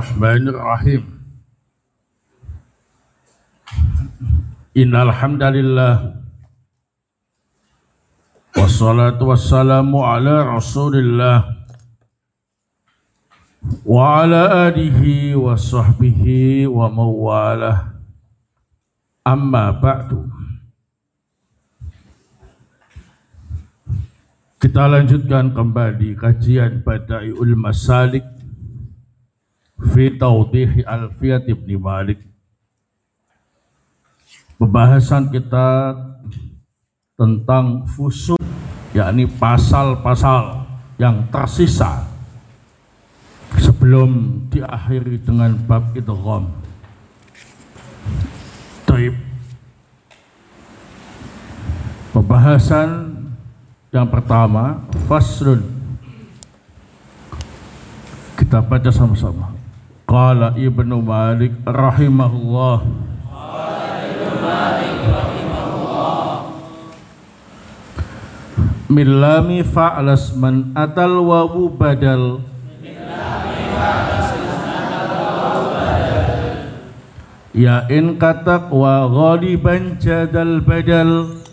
Bismillahirrahmanirrahim. Innal hamdalillah wassalatu wassalamu ala Rasulillah wa ala alihi wa sahbihi wa mawalah. Amma ba'du. Kita lanjutkan kembali kajian Bada'iul Masalik fi Tawdih Alfiyat Ibn Malik. Pembahasan kita tentang fusul, yakni pasal-pasal yang tersisa sebelum diakhiri dengan bab idgham. Taib. Pembahasan yang pertama, faslun. Kita baca sama-sama. Qala Ibnu Malik rahimahullah. Millami fa'las man atal wawu badal. Ya in katak wa ghaliban jadal badal.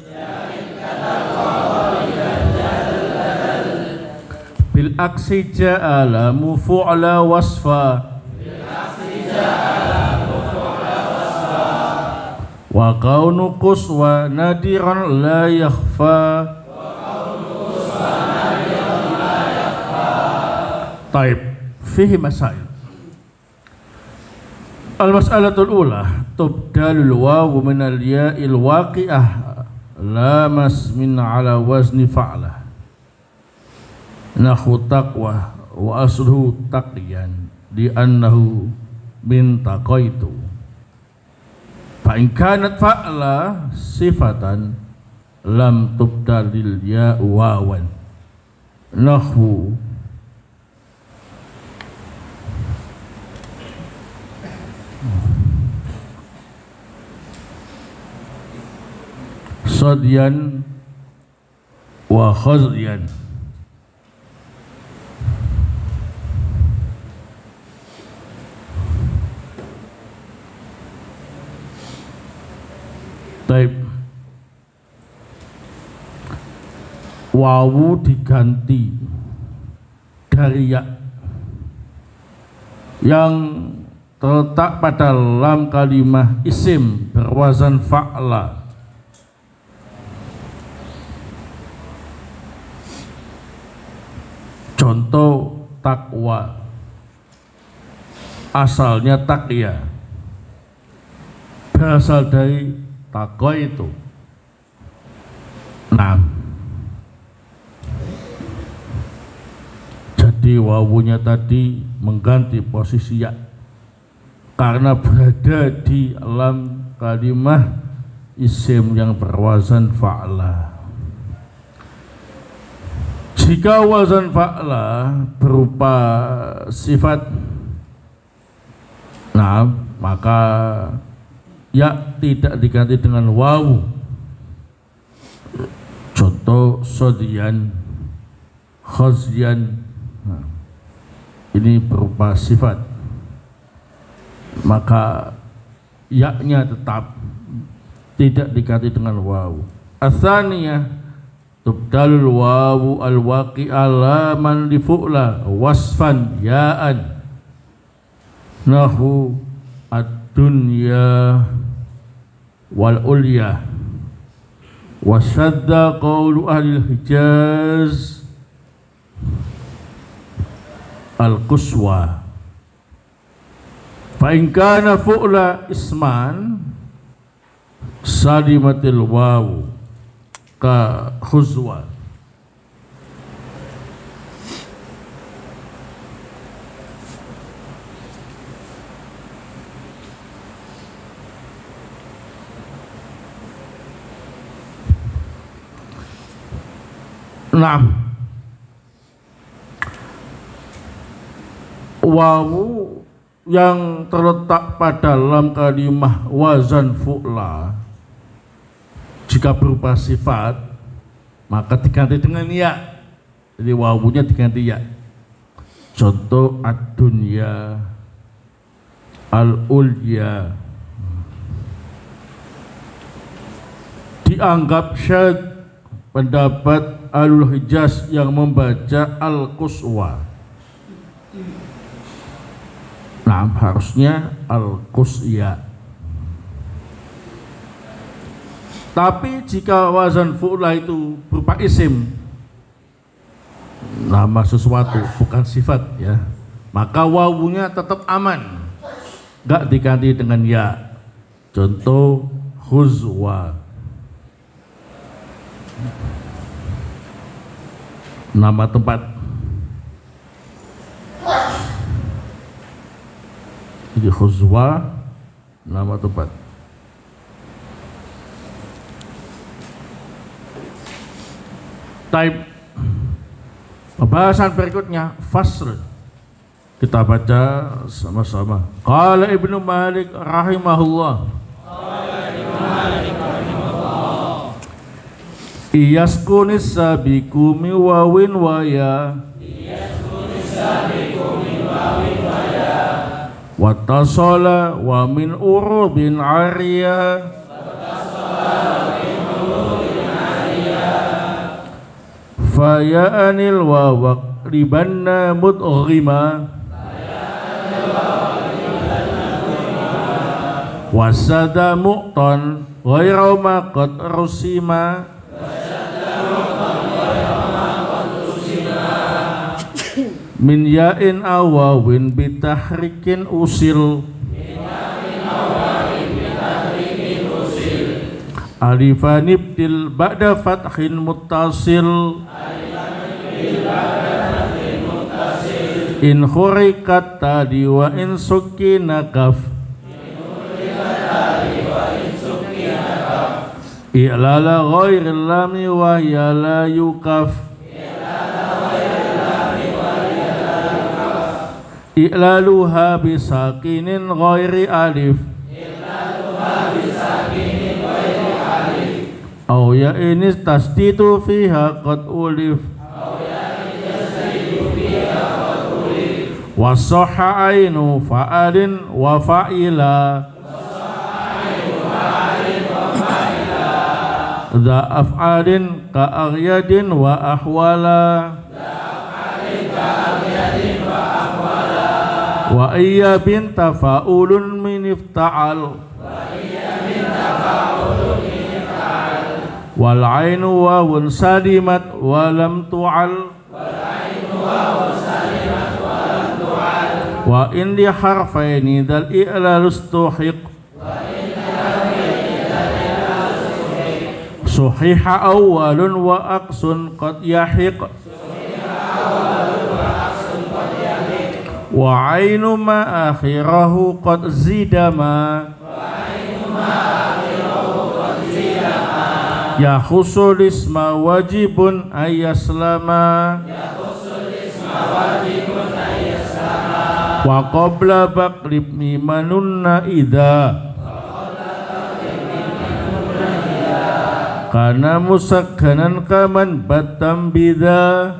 Bil aksi ja'ala mufu'la wasfa. Wa kaunu quswa nadiran la yakhfa. Taib. Fihi masail. Al-mas'alatul ula tubdalul wawu minal ya'il waqi'ah lamas min ala wazni fa'lah. Nahu taqwa wa asluhu taqiyan di annahu min taqaitu. Fa in kanat fa'la sifatan lam tubdalil ya wawan. Nahu sadyan wa khazyan. Taib. Wawu diganti dari ya yang terletak pada lam kalimah isim berwazan fa'la. Contoh takwa, asalnya taqiyah, berasal dari takwa itu. Nah, jadi wawunya tadi mengganti posisi ya karena berada di alam kalimah isim yang berwazan fa'la. Jika wazan fa'la berupa sifat, nah maka ya tidak diganti dengan wawu. Contoh sodian, khazyan, nah, ini berupa sifat, maka ya-nya tetap tidak diganti dengan wawu. Atsaniyah tubdalul wawu al-waqi'a laman li fu'la wasfan ya'an. Nahu ad-dunya wal ulya wa syadda qawlu ahli Hijaz al-quswa. Fa in kana fu'la isman salimatil wawu ka khuzwa. Nah, wawu yang terletak pada lam kalimah wazan fu'la jika berupa sifat maka diganti dengan ya. Jadi wawunya diganti ya. Contoh ad-dunya al-ulya. Dianggap syadz pendapat Ahlul Hijaz yang membaca al-quswa. Nah, harusnya al-qusya. Tapi jika wazan fu'la itu berupa isim, nama sesuatu bukan sifat ya, maka wawunya tetap aman, enggak diganti dengan ya. Contoh khuzwa, nama tempat. Jadi khuzwa nama tempat. Taib. Pembahasan berikutnya fasl. Kita baca sama-sama. Qala Ibnu Malik rahimahullah. Iyaskunis sabiku mi wawin waya. Wattasala wa min urubin ariya. Faya'anil wawak ribanna mudghima wasada mu'tan ghayra ma qad rusima min ya'in awawin bitahrikin usil alifan ibtil ba'da fathin muttasil in khurikat tadi wa in sukina kaf i'lala ghairil lami wa ya la yukaf i'laluha bisakinin ghairi alif aw ya inis tasdidu fiha qad ulif wasahha ainu fa'alin wa fa'ila dha af'alin ka aghyadin wa ahwala wa iya bin tafa'ulun min ifta'al wal ainu wawun salimat wa lam tu'al wa in li harfaini dal i'lal ustuhiq suhiha awwalun wa aqsun qad yahiq wa ainu ma akhirahu qad zidama ya khusul isma wajibun ayaslama wa qabla baqlib mimanunna idha kana musakkanan kaman batam bidha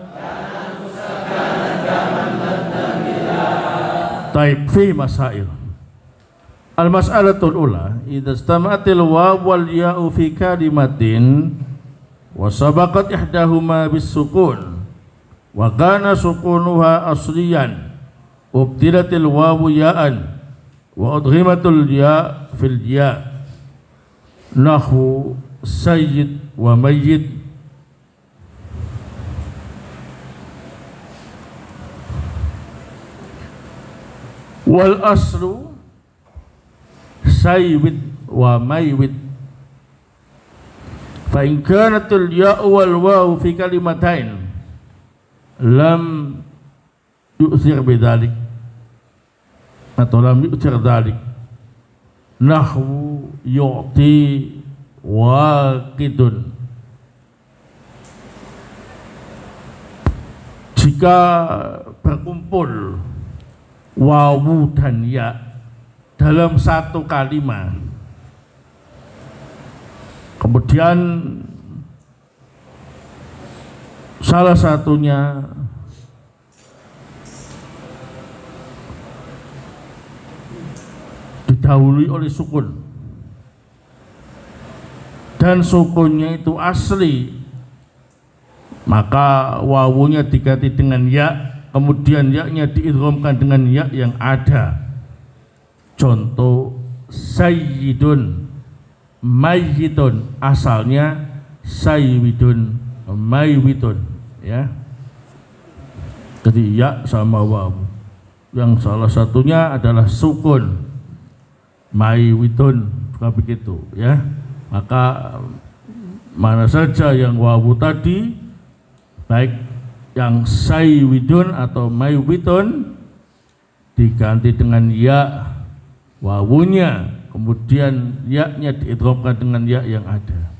taib fi masail. Al-mas'alatul ula idza istama'atil waw wal ya'u fi kalimatin wa sabaqat ihdahuma bis sukun wa kana sukunuha asliyan ubtilatil wawu ya'an wa udghimatul ya fil ya nahu sayyid wa mayyid wal aslu sayyid wa mayyid fa in kanatul ya wal wawu fi kalimatain lam yu'thir bidzalik atau lam yu'thir dzalik nahwu yu'ti waqidun. Jika berkumpul wawu dan ya dalam satu kalimat, kemudian salah satunya didahului oleh sukun, dan sukunnya itu asli, maka wawunya diganti dengan ya, kemudian ya-nya diidghamkan dengan ya yang ada. Contoh sayyidun mayyitun, asalnya sayyidun mayyitun, ya. Jadi ya sama wawu, yang salah satunya adalah sukun mayyitun, juga begitu, ya. Maka mana saja yang wawu tadi, baik yang sayyidun atau mayyitun, diganti dengan ya wawunya, kemudian ya-nya diidghamkan dengan ya yang ada.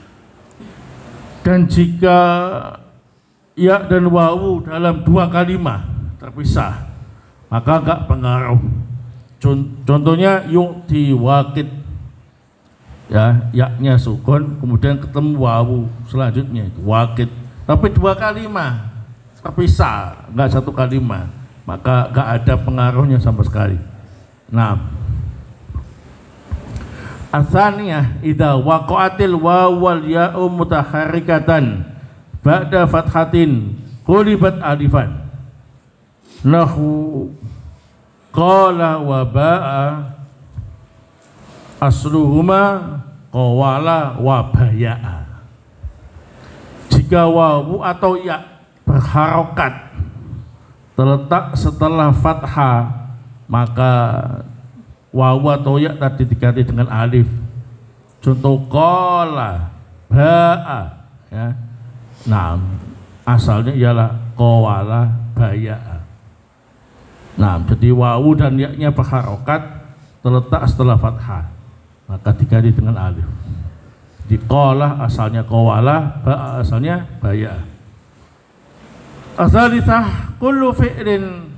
Dan jika ya dan wawu dalam dua kalimat terpisah, maka enggak pengaruh. Contohnya yu'ti waqid, ya, ya-nya sukun, kemudian ketemu wawu selanjutnya itu waqid, tapi dua kalimat terpisah, enggak satu kalimat, maka enggak ada pengaruhnya sama sekali. Nah, Atsaniyah idza waqa'atil waw wal ya'u mutaharrikatan ba'da fathatin qulibat alifan. Nahu qala wa ba'a asluhuma qawala wa baya'a. Jika wawu atau ya berharokat terletak setelah fathah, maka wawu atau ya tadi diganti dengan alif. Contoh qala, ba'a, ya. Nah, asalnya ialah qawala baya'a. Nah, jadi wawu dan ya-nya berharokat terletak setelah fathah, maka diganti dengan alif. Di qala asalnya qawala, ba'a asalnya baya'a. Ats-tsalitsah kullu fi'lin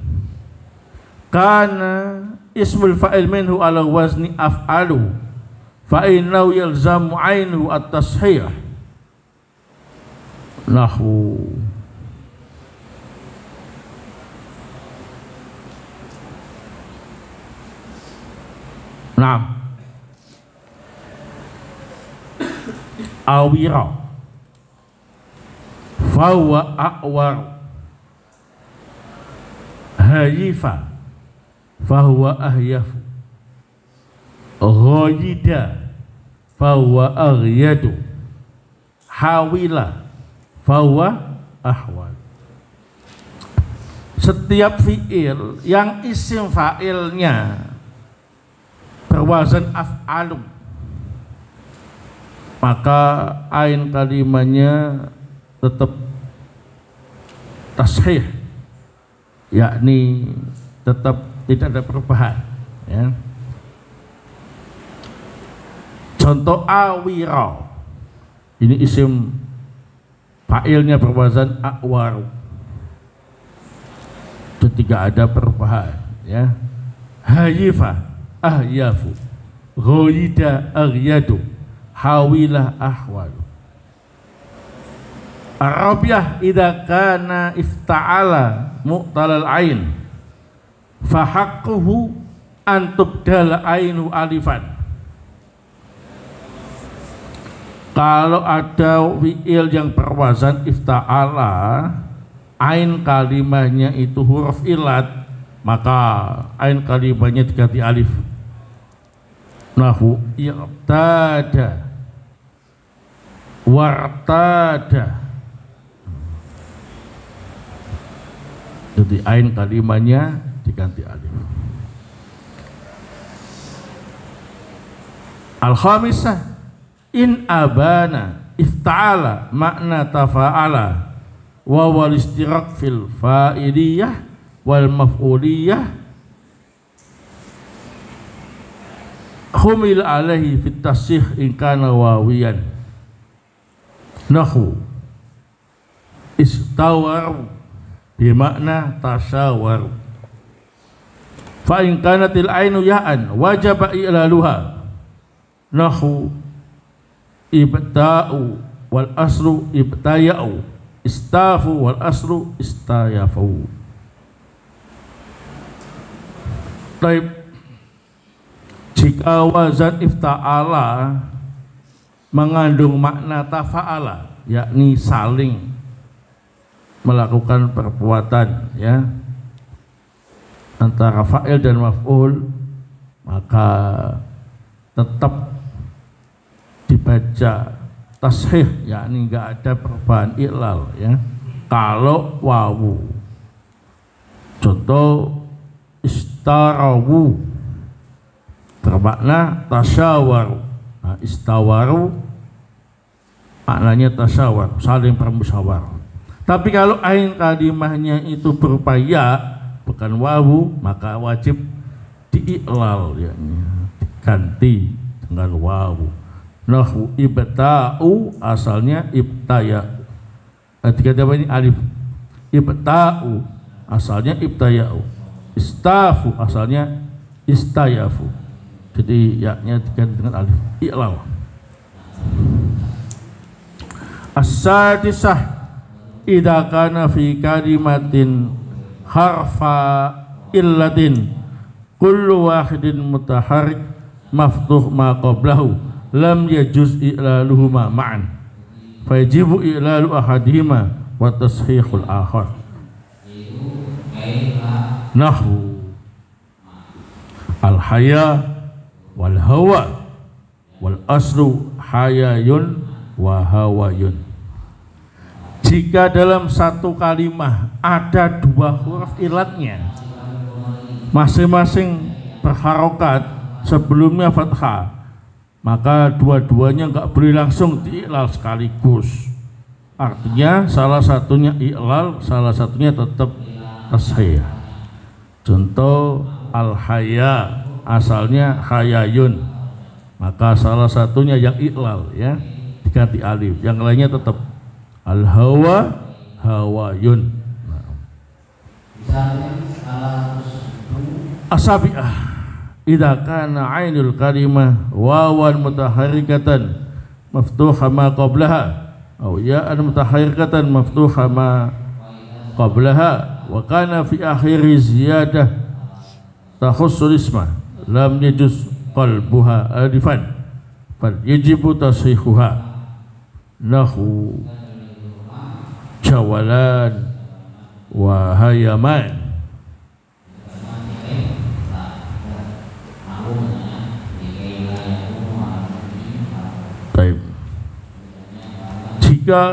kana ismul fa'il minhu ala wazni af'alu fa innahu yalzamu ainu at-tashih. Nahwu awira fahuwa a'war, hayifa fahuwa ahyafu, ghayida fahuwa aghyadu, hawila fahuwa ahwal. Setiap fi'il yang isim fa'ilnya berwazan af'alu, maka ain kalimahnya tetap tashih, yakni tetap tidak ada perubahan, ya. Contoh awira, ini isim fa'ilnya berwazan a'war, itu tidak ada perubahan, ya. Hayifa ahyafu, ghayida aghyadu, hawilah ahwalu. Arabiyah idza kana ifta'ala mu'talal ain fahaqquhu an tubdala ainu alifan. Kalau ada fi'il yang berwazan ifta'ala, ain kalimahnya itu huruf ilat, maka ain kalimahnya diganti alif. Nahu i'tada, wartada. Jadi ain kalimahnya diganti alif. Al-khamisah in abana ifta'ala makna tafa'ala wa wal istirak fil fa'iliyah wal maf'uliyah humil alaihi fit tasih in kana wawiyan. Nahu istawar bimakna tasawar fa in kanatil ainu ya'an wajaba i'laluha. Nahu ibta'u wal asru ibtaya'u, istafu wal asru istayafu. Taib, Jika wazan ifta'ala mengandung makna tafa'ala, yakni saling melakukan perbuatan, ya, antara fa'il dan maf'ul, maka tetap dibaca tashih, yakni enggak ada perubahan i'lal, ya. Kalau wawu, contoh istarawu bermakna tasyawaru. Nah, istawaru maknanya tasyawar, saling bermusyawarah. Tapi kalau ain kalimahnya itu berupa ya, bukan wawu, maka wajib diiklal, yakni diganti dengan wawu. Nahwu ibta'u asalnya ibtaya. Diganti apa ini? Alif. Ibta'u asalnya ibtaya'u. Istafu asalnya istayafu. Jadi yaknya diganti dengan alif. Iklal. As-sadisah idza kana fi kalimatin harfa illatin kullu wahidin mutaharrik maftuh ma qablahu lam yajuz i'laluhuma ma'an fayajibu i'lalu ahadihima wa tashihul akhar. Nahwu al-haya wal hawa wal aslu hayayun wa hawayun. Jika dalam satu kalimah ada dua huruf ilatnya, masing-masing berharokat, sebelumnya fathah, maka dua-duanya enggak boleh langsung diiklal sekaligus. Artinya salah satunya iklal, salah satunya tetap tashih. Contoh al-haya asalnya hayayun, maka salah satunya yang iklal, ya, diganti alif, yang lainnya tetap al-hawa hawayun. Asabi'ah idza kana ainul kalimah wawan mutaharrikatan maftuha ma qablaha aw ya'an mutaharrikatan maftuha ma qablaha wa kana fi akhiri ziyadah takhussul isma lam yajuz qalbuha alifan fal yajibu tashihuha. Nahu jawalan wa hayaman. Baik. Jika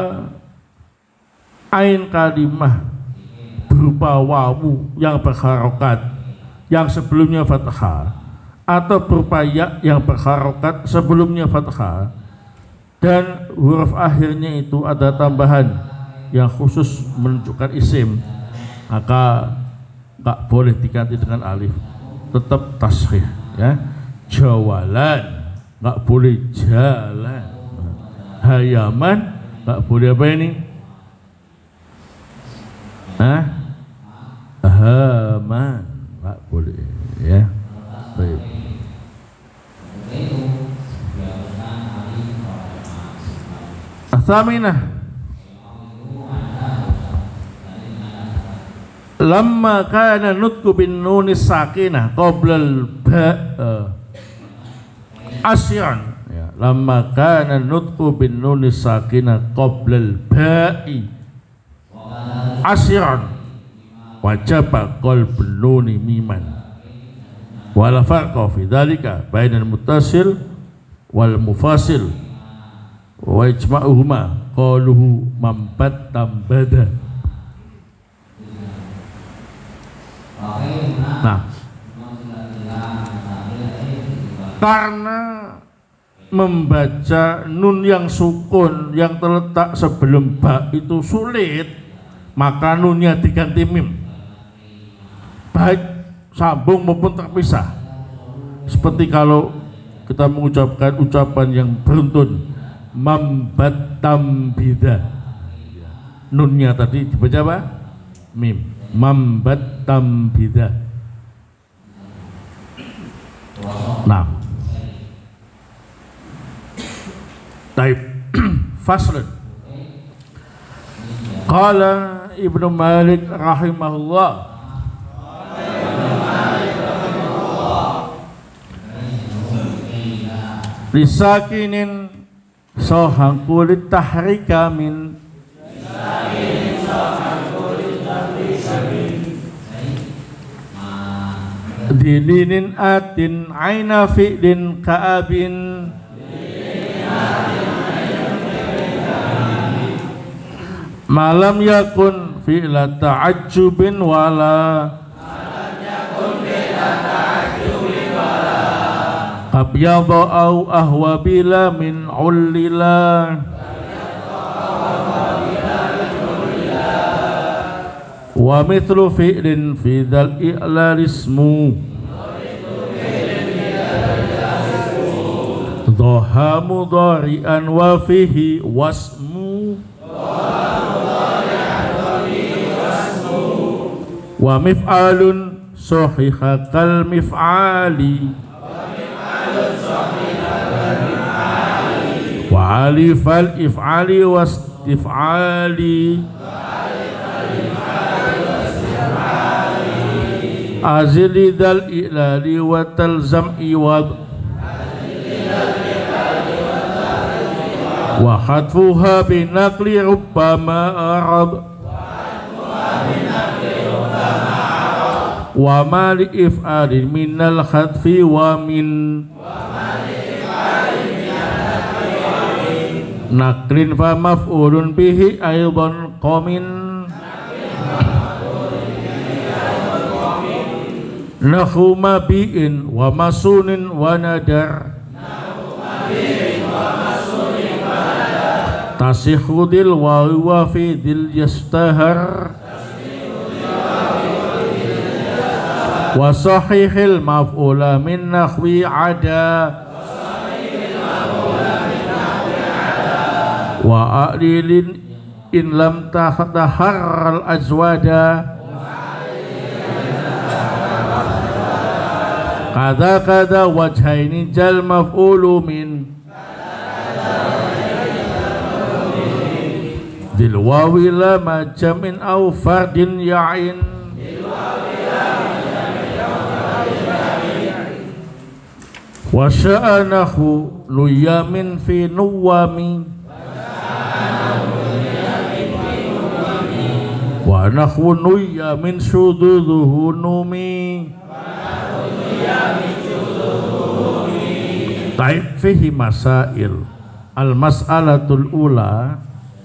ain kalimah berupa wawu yang berharokat yang sebelumnya fathah atau berupa ya yang berharokat sebelumnya fathah dan huruf akhirnya itu ada tambahan yang khusus menunjukkan isim, maka enggak boleh diganti dengan alif, tetap tashih, ya. Jawalan enggak boleh jalan, hayaman enggak boleh apa ini, haman enggak boleh, ya. Baik. Athaminah lamma kana nutqu bin nunis sakinah qabla al-ba asyan, ya, lamma kana nutqu bin nunis sakinah qabla al-ba'i asyan wajaba qalbun nuni miman wala farqa fi dhalika bainal muttasil wal mufasil wa ijma'uhuma qaluhu mambat tambada. Nah, karena membaca nun yang sukun yang terletak sebelum ba itu sulit, maka nunnya diganti mim, baik sambung maupun terpisah. Seperti kalau kita mengucapkan ucapan yang beruntun, mambat tambida, nunnya tadi dibaca apa? Mim. Mambat tambida. Nah, taib. Faslun. Qala Ibnu Malik rahimahullah, lisakinin sohang kulit tahrika min dilinin atin aina fi'lin ka'abin malam yakun fi'la ta'ajjubin wala qabyadha au ahwa bila min ullila wa mithlu fi'lin fi dhal i'lal ismu dhaha mudhari'an wa fihi wasmu wa mif'alun sahiha kal mif'ali wa alifal if'ali wastif'ali azili dal i'lali wa talzam iwad wa khatfuha binaqli rubbama arab wa ma li if'alin minal khatfi wa min naklin fa maf'ulun bihi aidan qamin nahu mabi'in wa masunin wa nadar tasihhu dil wa fi dil yastahar wa sahihil maf'ula min nahwi ada wa a'lilin in lam taharral azwada kada wajhaini jal maf'ulu min dil wawi lama jamin au fardin ya'in wa sya'anahu nuyamin fi nuwami wa nahwu nuyamin syududuhu numi taib fihi masail al mas'alatul ula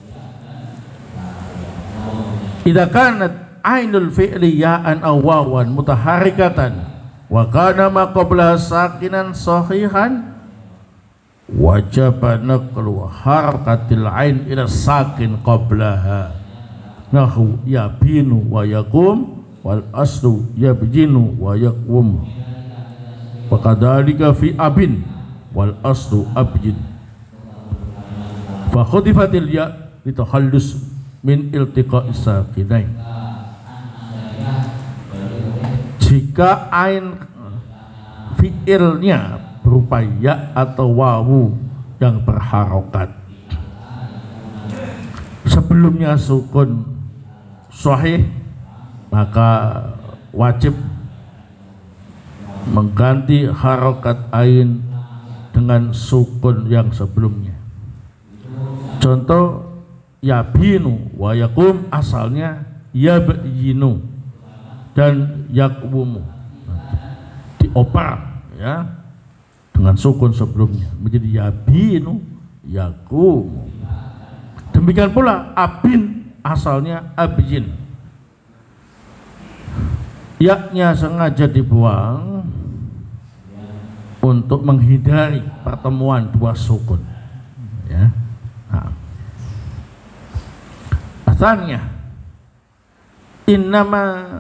idza kanat ainul fi'li ya'an aw wawan mutaharrikatan wa kana ma qabla sakinan sahihan wajaba naqlu harakatil ain ila sakin qablaha nahu yabinu wa yaqum wal aslu yabjinu wa yaqum wa kadzalika fi abin wal aslu abjin fa khudifatil ya litakhallus min iltiqa'is sakinain jika ain fi'ilnya berupa ya atau wawu yang berharokat sebelumnya sukun sahih maka wajib mengganti harokat ain dengan sukun yang sebelumnya. Contoh yabinu wa yakum asalnya yabyinu dan yaqumu dioper ya dengan sukun sebelumnya menjadi yabinu yaqumu. Demikian pula abin asalnya abjin, yaknya sengaja dibuang untuk menghindari pertemuan dua sukun ya. Nah. Asalnya innama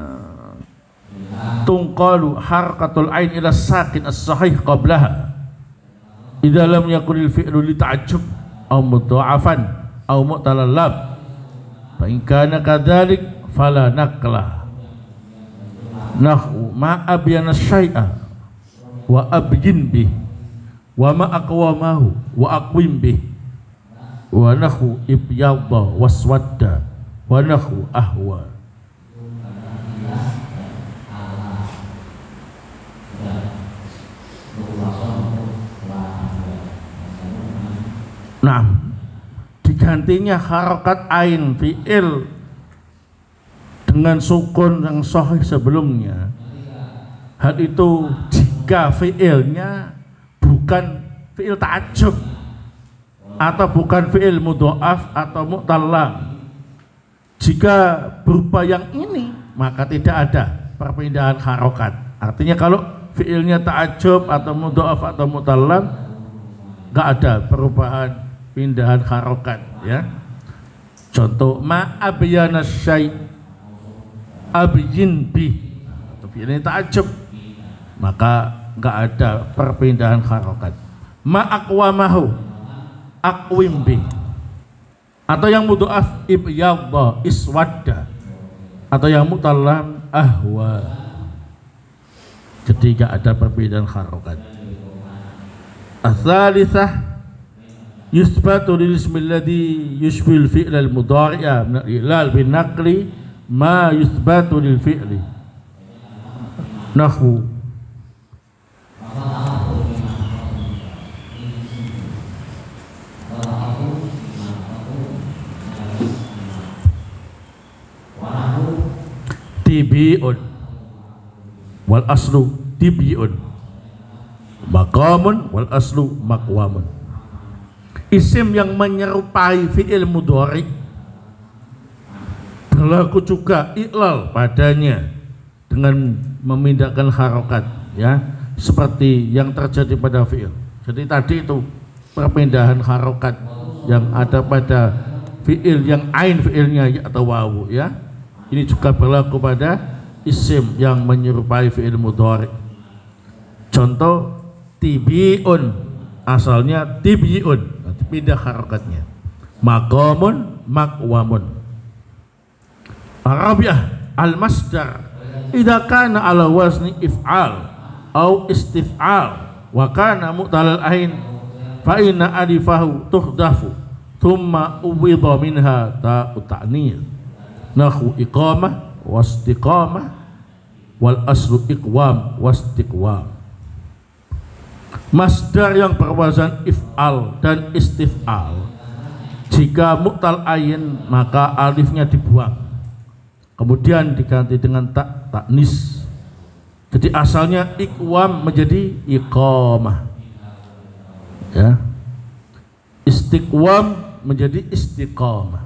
tunqalu harakatul ain ila sakin as-sahih qablaha idza lam yakunil fi'lu li ta'ajjub aw mudha'afan aw mu'talallab fa in kana kadzalik fala naqla nahu ma abyana syai'a wa abjin bih wa ma aqwamahu wa aqwim bih wa nahu ibyadha waswadda wa nahu ahwa. Nah, digantinya harokat ain fi'il dengan sukun yang sahih sebelumnya, hal itu jika fi'ilnya bukan fi'il ta'ajjub atau bukan fi'il mudha'af atau mu'tallam. Jika berupa yang ini, maka tidak ada perpindahan harokat. Artinya kalau fi'ilnya ta'ajjub atau mudha'af atau mu'tallam, nggak ada perubahan pindahan harokat, ya. Contoh ma abyana syai' abyin bi, tapi ini ta'ajjub, maka nggak ada perpindahan harokat. Ma aqwamahu aqwim bi, atau yang mudha'af ibyadha iswadda, atau yang mutallam ahwa. Jadi nggak ada perpindahan harokat. Ats-tsalitsah yusbatu lil ismi alladhi yushbil fi'l al-mudhari'a min al-i'lal bin naqli ma yusbatu lil fi'li. Nahwu tibi'un wal aslu tibi'un, maqamun wal aslu maqwamun. Isim yang menyerupai fi'il mudhari berlaku juga i'lal padanya dengan memindahkan harokat, ya, seperti yang terjadi pada fi'il. Jadi tadi itu perpindahan harokat yang ada pada fi'il yang ain fi'ilnya ya atau wawu, ya. Ini juga berlaku pada isim yang menyerupai fi'il mudhari. Contoh tibi'un, asalnya tibi'un, pindah harokatnya. Maqamun maqwamun. Arabiah al-masdar idza kana ala wazni if'al au istif'al wa kana mu'talal ain fa inna alifahu tuhdafu thumma uwidha minha ta'u ta'nir. Nahu iqamah wastiqamah wal aslu iqwam wastiqwam. Masdar yang berwazan if'al dan istif'al, jika mu'tal ayin maka alifnya dibuang, kemudian diganti dengan taknis. Jadi asalnya iqwam menjadi iqamah, ya. Istiqwam menjadi istiqamah.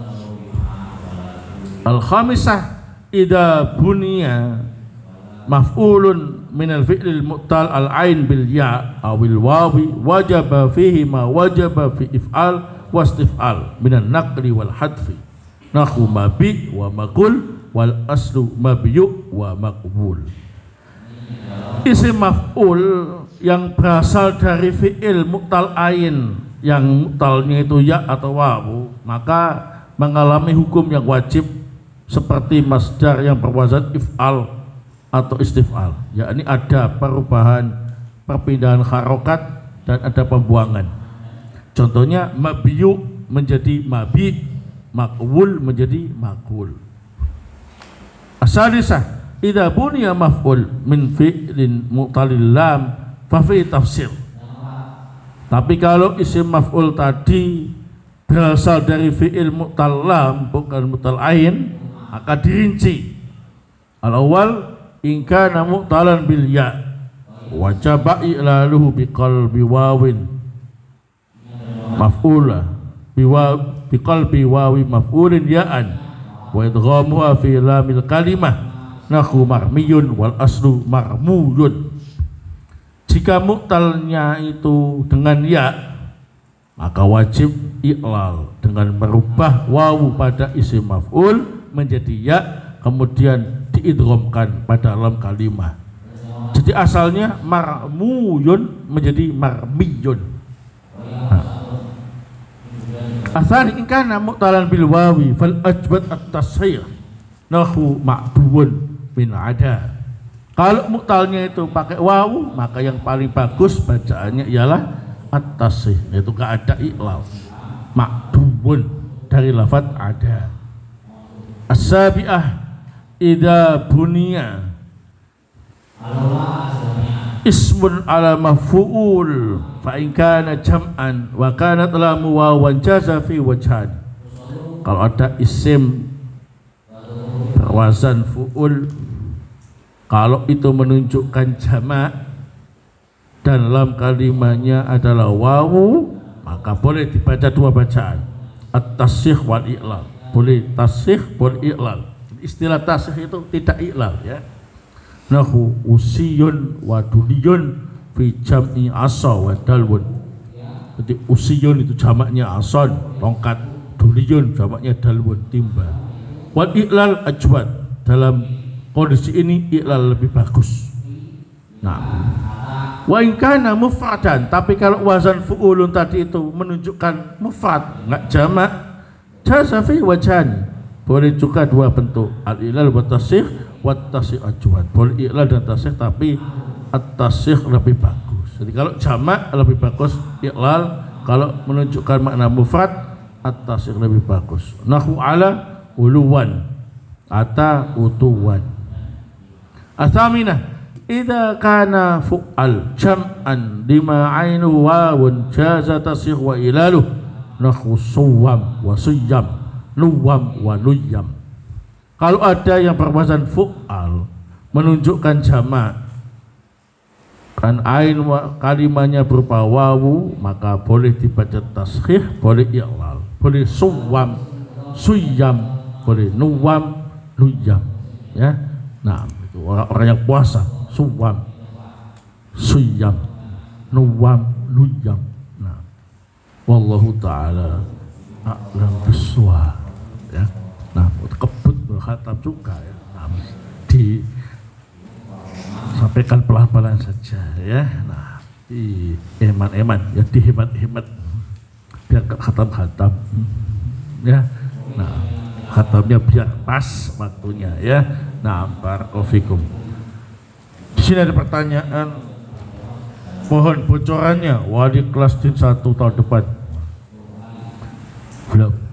Al-khamisah idza buniya maf'ulun minal fi'lil mu'tal al-ain bil ya' awil wawi wajaba fihi ma wajaba fi if'al wastif'al minan naqli wal hadfi. Nahu mabi wa maqul wal aslu mabiyu wa maqbul. Isim maf'ul yang berasal dari fi'il mu'tal ain yang mu'talnya itu ya atau wawu, maka mengalami hukum yang wajib seperti masdar yang berwazan if'al atau istif'al, yakni ada perubahan perpindahan harokat dan ada pembuangan. Contohnya mabiyu menjadi mabi, maqwul menjadi maqul. Asalisah idza buniya maf'ul min fi'lin mu'talil lam fa fi tafsir. Tapi kalau isim maf'ul tadi berasal dari fi'il mu'tal lam bukan mu'tal ain, akan dirinci. Al-awwal in kana mu'talan bil ya wajaba i'laluhu biqalbi wawin maf'ula biqalbi wawi maf'ulin ya'an wa idghamuha fi lamil kalimah nahu marmiyun wal aslu marmuyun. Jika mu'talnya itu dengan ya, maka wajib i'lal dengan merubah wawu pada isim maf'ul menjadi ya, kemudian diidghamkan pada dalam kalimah. Jadi asalnya marmuyun menjadi marmiyun. Asal in kana mu'talan bil wawi fal ajbad at-tasghir nahu ma'duun min ada. Kalau mu'talnya itu pakai wawu, maka yang paling bagus bacaannya ialah at-tasghir, itu enggak ada i'lal. Ma'duun dari lafaz ada. As-sabi'ah idza buniya ismun ala maf'ul fa in kana jam'an wa kanat lamu wawan jaza fi wajhan. Kalau ada isim berwazan fu'ul, kalau itu menunjukkan jamak dan dalam kalimatnya adalah wawu, maka boleh dibaca dua bacaan, at-tasykh wal i'lal. Boleh tasykh, boleh i'lal. Istilah tasykh itu tidak i'lal ya. Nahu usiyun wa duliyun fi jam'i asa wa dalwun. Jadi usiyun itu jamaknya ason, tongkat, duliyun jamaknya dalwun, timba. Wal i'lal ajwad. Dalam kondisi ini i'lal lebih bagus. Nah, wa in kana mufradan, tapi kalau wazan fu'ulun tadi itu menunjukkan mufrad, enggak jamak, jaza fi wajhan. Boleh juga dua bentuk, al-i'lal wa tasykh wa tasykh ajwad. Boleh i'lal dan tasykh, tapi at-tasykh lebih bagus. Jadi kalau jamak lebih bagus i'lal, kalau menunjukkan makna mufrad at-tasykh lebih bagus. Nahu ala uluwan ata utuwan. Athaminah idza kana fu'al jam'an lima 'ainuhu wawun jaza tasykh wa ilaluh nahu suwam wa siyam nuwam wa nuyam. Kalau ada yang berwazan fu'al menunjukkan jamak kan ain kalimatnya berupa wawu, maka boleh dibaca tasghih, boleh i'lal, boleh suwam, suyam, boleh nuwam, nuyam ya. Nah, itu orang yang puasa suwam, suyam, nuwam, nuyam. Nah, wallahu ta'ala a'lam bissawab ya. Nah, kebut berkhatam juga ya. Nah, disampaikan pelan-pelan saja ya. Nah, di eman-eman ya, dihemat-hemat biar gak khatam-khatam ya. Nah, khatamnya biar pas waktunya ya. Nah, barakallahu fikum. Di sini ada pertanyaan, mohon bocorannya wali kelas din 1 tahun depan. Belum.